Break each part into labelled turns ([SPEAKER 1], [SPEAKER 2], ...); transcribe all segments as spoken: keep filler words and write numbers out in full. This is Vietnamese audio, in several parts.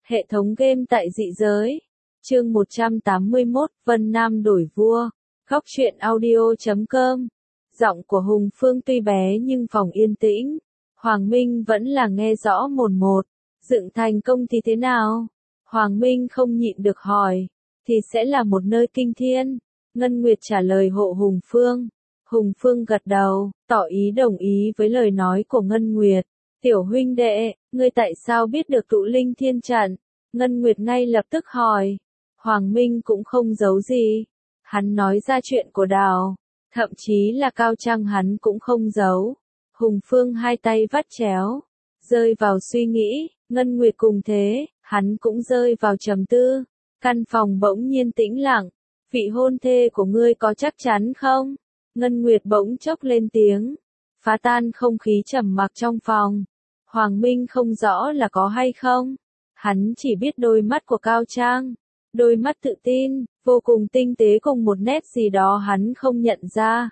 [SPEAKER 1] Hệ thống game tại dị giới. Chương một trăm tám mươi mốt, Vân Nam đổi vua. Góc truyện audio chấm com. Giọng của Hùng Phương tuy bé nhưng phòng yên tĩnh. Hoàng Minh vẫn là nghe rõ mồn một. Dựng thành công thì thế nào? Hoàng Minh không nhịn được hỏi. Thì sẽ là một nơi kinh thiên. Ngân Nguyệt trả lời hộ Hùng Phương. Hùng Phương gật đầu, tỏ ý đồng ý với lời nói của Ngân Nguyệt. Tiểu huynh đệ, ngươi tại sao biết được tụ linh thiên trận? Ngân Nguyệt ngay lập tức hỏi. Hoàng Minh cũng không giấu gì. Hắn nói ra chuyện của Đào. Thậm chí là Cao Trăng hắn cũng không giấu. Hùng Phương hai tay vắt chéo. Rơi vào suy nghĩ, Ngân Nguyệt cùng thế, hắn cũng rơi vào trầm tư. Căn phòng bỗng nhiên tĩnh lặng. Vị hôn thê của ngươi có chắc chắn không? Ngân Nguyệt bỗng chốc lên tiếng. Phá tan không khí trầm mặc trong phòng. Hoàng Minh không rõ là có hay không. Hắn chỉ biết đôi mắt của Cao Trang. Đôi mắt tự tin, vô cùng tinh tế cùng một nét gì đó hắn không nhận ra.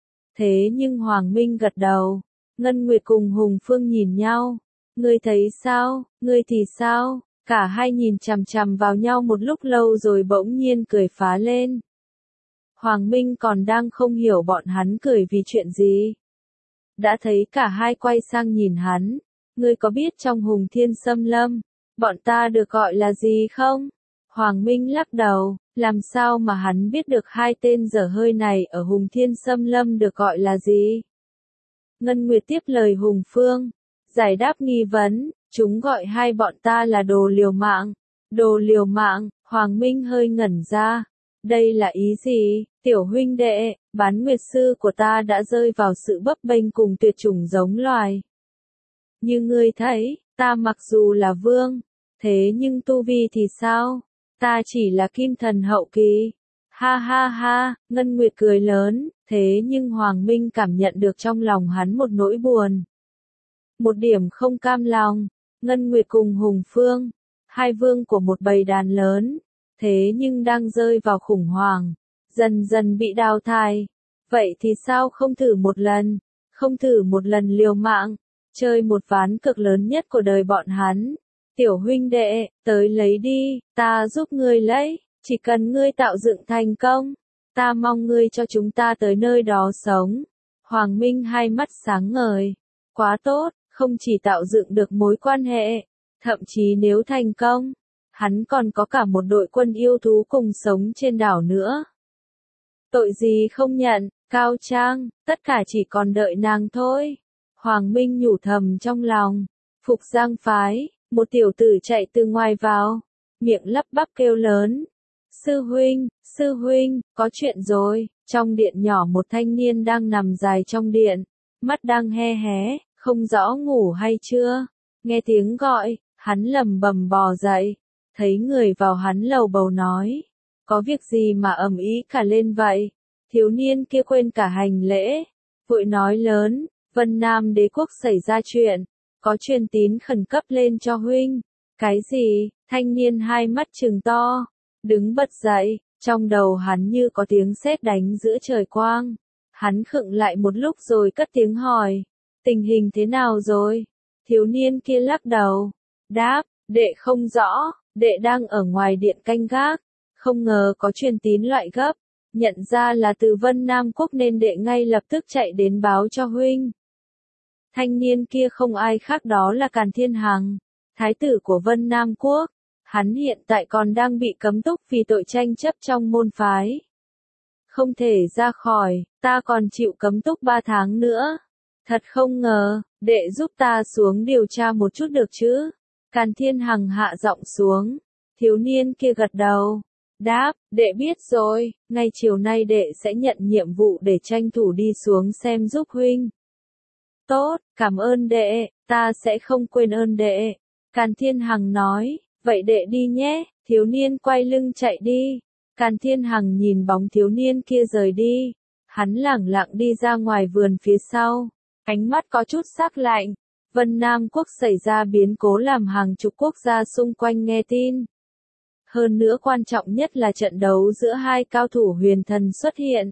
[SPEAKER 1] Thế nhưng Hoàng Minh gật đầu. Ngân Nguyệt cùng Hùng Phương nhìn nhau. Ngươi thấy sao, ngươi thì sao? Cả hai nhìn chằm chằm vào nhau một lúc lâu rồi bỗng nhiên cười phá lên. Hoàng Minh còn đang không hiểu bọn hắn cười vì chuyện gì. Đã thấy cả hai quay sang nhìn hắn. Ngươi có biết trong Hùng Thiên Xâm Lâm, bọn ta được gọi là gì không? Hoàng Minh lắc đầu, làm sao mà hắn biết được hai tên dở hơi này ở Hùng Thiên Xâm Lâm được gọi là gì? Ngân Nguyệt tiếp lời Hùng Phương, giải đáp nghi vấn, chúng gọi hai bọn ta là đồ liều mạng. Đồ liều mạng, Hoàng Minh hơi ngẩn ra. Đây là ý gì, tiểu huynh đệ, bán nguyệt sư của ta đã rơi vào sự bấp bênh cùng tuyệt chủng giống loài. Như ngươi thấy, ta mặc dù là vương, thế nhưng tu vi thì sao? Ta chỉ là kim thần hậu kỳ. Ha ha ha, Ngân Nguyệt cười lớn, thế nhưng Hoàng Minh cảm nhận được trong lòng hắn một nỗi buồn. Một điểm không cam lòng. Ngân Nguyệt cùng Hùng Phương, hai vương của một bầy đàn lớn, thế nhưng đang rơi vào khủng hoảng, dần dần bị đào thải. Vậy thì sao không thử một lần, không thử một lần liều mạng, chơi một ván cực lớn nhất của đời bọn hắn. Tiểu huynh đệ, tới lấy đi, ta giúp ngươi lấy, chỉ cần ngươi tạo dựng thành công, ta mong ngươi cho chúng ta tới nơi đó sống. Hoàng Minh hai mắt sáng ngời, quá tốt, không chỉ tạo dựng được mối quan hệ, thậm chí nếu thành công, hắn còn có cả một đội quân yêu thú cùng sống trên đảo nữa. Tội gì không nhận, Cao Trang, tất cả chỉ còn đợi nàng thôi. Hoàng Minh nhủ thầm trong lòng. Phục Giang phái, một tiểu tử chạy từ ngoài vào, miệng lắp bắp kêu lớn. Sư huynh, sư huynh, có chuyện rồi. Trong điện nhỏ một thanh niên đang nằm dài trong điện, mắt đang he hé, không rõ ngủ hay chưa. Nghe tiếng gọi, hắn lầm bầm bò dậy, thấy người vào hắn lầu bầu nói. Có việc gì mà ầm ĩ cả lên vậy? Thiếu niên kia quên cả hành lễ, vội nói lớn, Vân Nam đế quốc xảy ra chuyện, có truyền tín khẩn cấp lên cho huynh. Cái gì? Thanh niên hai mắt trừng to, đứng bật dậy, trong đầu hắn như có tiếng sét đánh giữa trời quang. Hắn khựng lại một lúc rồi cất tiếng hỏi, tình hình thế nào rồi? Thiếu niên kia lắc đầu, đáp, đệ không rõ, đệ đang ở ngoài điện canh gác, không ngờ có truyền tín loại gấp, nhận ra là từ Vân Nam quốc nên đệ ngay lập tức chạy đến báo cho huynh. Thanh niên kia không ai khác đó là Càn Thiên Hằng, thái tử của Vân Nam quốc. Hắn hiện tại còn đang bị cấm túc vì tội tranh chấp trong môn phái. Không thể ra khỏi, ta còn chịu cấm túc ba tháng nữa. Thật không ngờ, đệ giúp ta xuống điều tra một chút được chứ? Càn Thiên Hằng hạ giọng xuống. Thiếu niên kia gật đầu. Đáp, đệ biết rồi, ngay chiều nay đệ sẽ nhận nhiệm vụ để tranh thủ đi xuống xem giúp huynh. Tốt, cảm ơn đệ, ta sẽ không quên ơn đệ. Càn Thiên Hằng nói, vậy đệ đi nhé. Thiếu niên quay lưng chạy đi. Càn Thiên Hằng nhìn bóng thiếu niên kia rời đi. Hắn lẳng lặng đi ra ngoài vườn phía sau. Ánh mắt có chút sắc lạnh. Vân Nam quốc xảy ra biến cố làm hàng chục quốc gia xung quanh nghe tin. Hơn nữa quan trọng nhất là trận đấu giữa hai cao thủ huyền thần xuất hiện.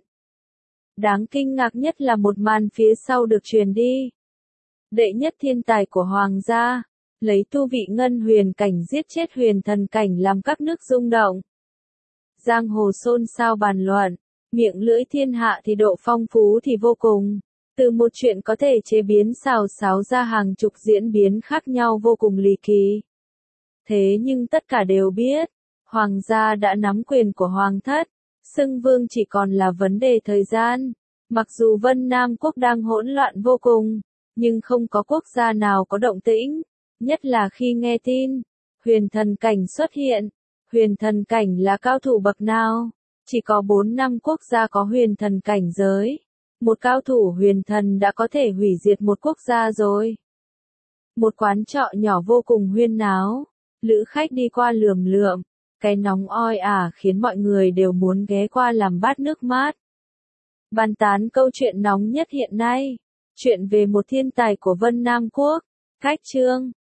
[SPEAKER 1] Đáng kinh ngạc nhất là một màn phía sau được truyền đi. Đệ nhất thiên tài của Hoàng gia, lấy tu vị ngân huyền cảnh giết chết huyền thần cảnh làm các nước rung động. Giang hồ xôn xao bàn luận, miệng lưỡi thiên hạ thì độ phong phú thì vô cùng. Từ một chuyện có thể chế biến xào xáo ra hàng chục diễn biến khác nhau vô cùng ly kỳ. Thế nhưng tất cả đều biết, hoàng gia đã nắm quyền của hoàng thất, xưng vương chỉ còn là vấn đề thời gian. Mặc dù Vân Nam quốc đang hỗn loạn vô cùng, nhưng không có quốc gia nào có động tĩnh, nhất là khi nghe tin, huyền thần cảnh xuất hiện. Huyền thần cảnh là cao thủ bậc nào? Chỉ có bốn năm quốc gia có huyền thần cảnh giới. Một cao thủ huyền thần đã có thể hủy diệt một quốc gia rồi. Một quán trọ nhỏ vô cùng huyên náo, lữ khách đi qua lườm lượm, cái nóng oi ả khiến mọi người đều muốn ghé qua làm bát nước mát. Bàn tán câu chuyện nóng nhất hiện nay, chuyện về một thiên tài của Vân Nam Quốc, Cách Chương.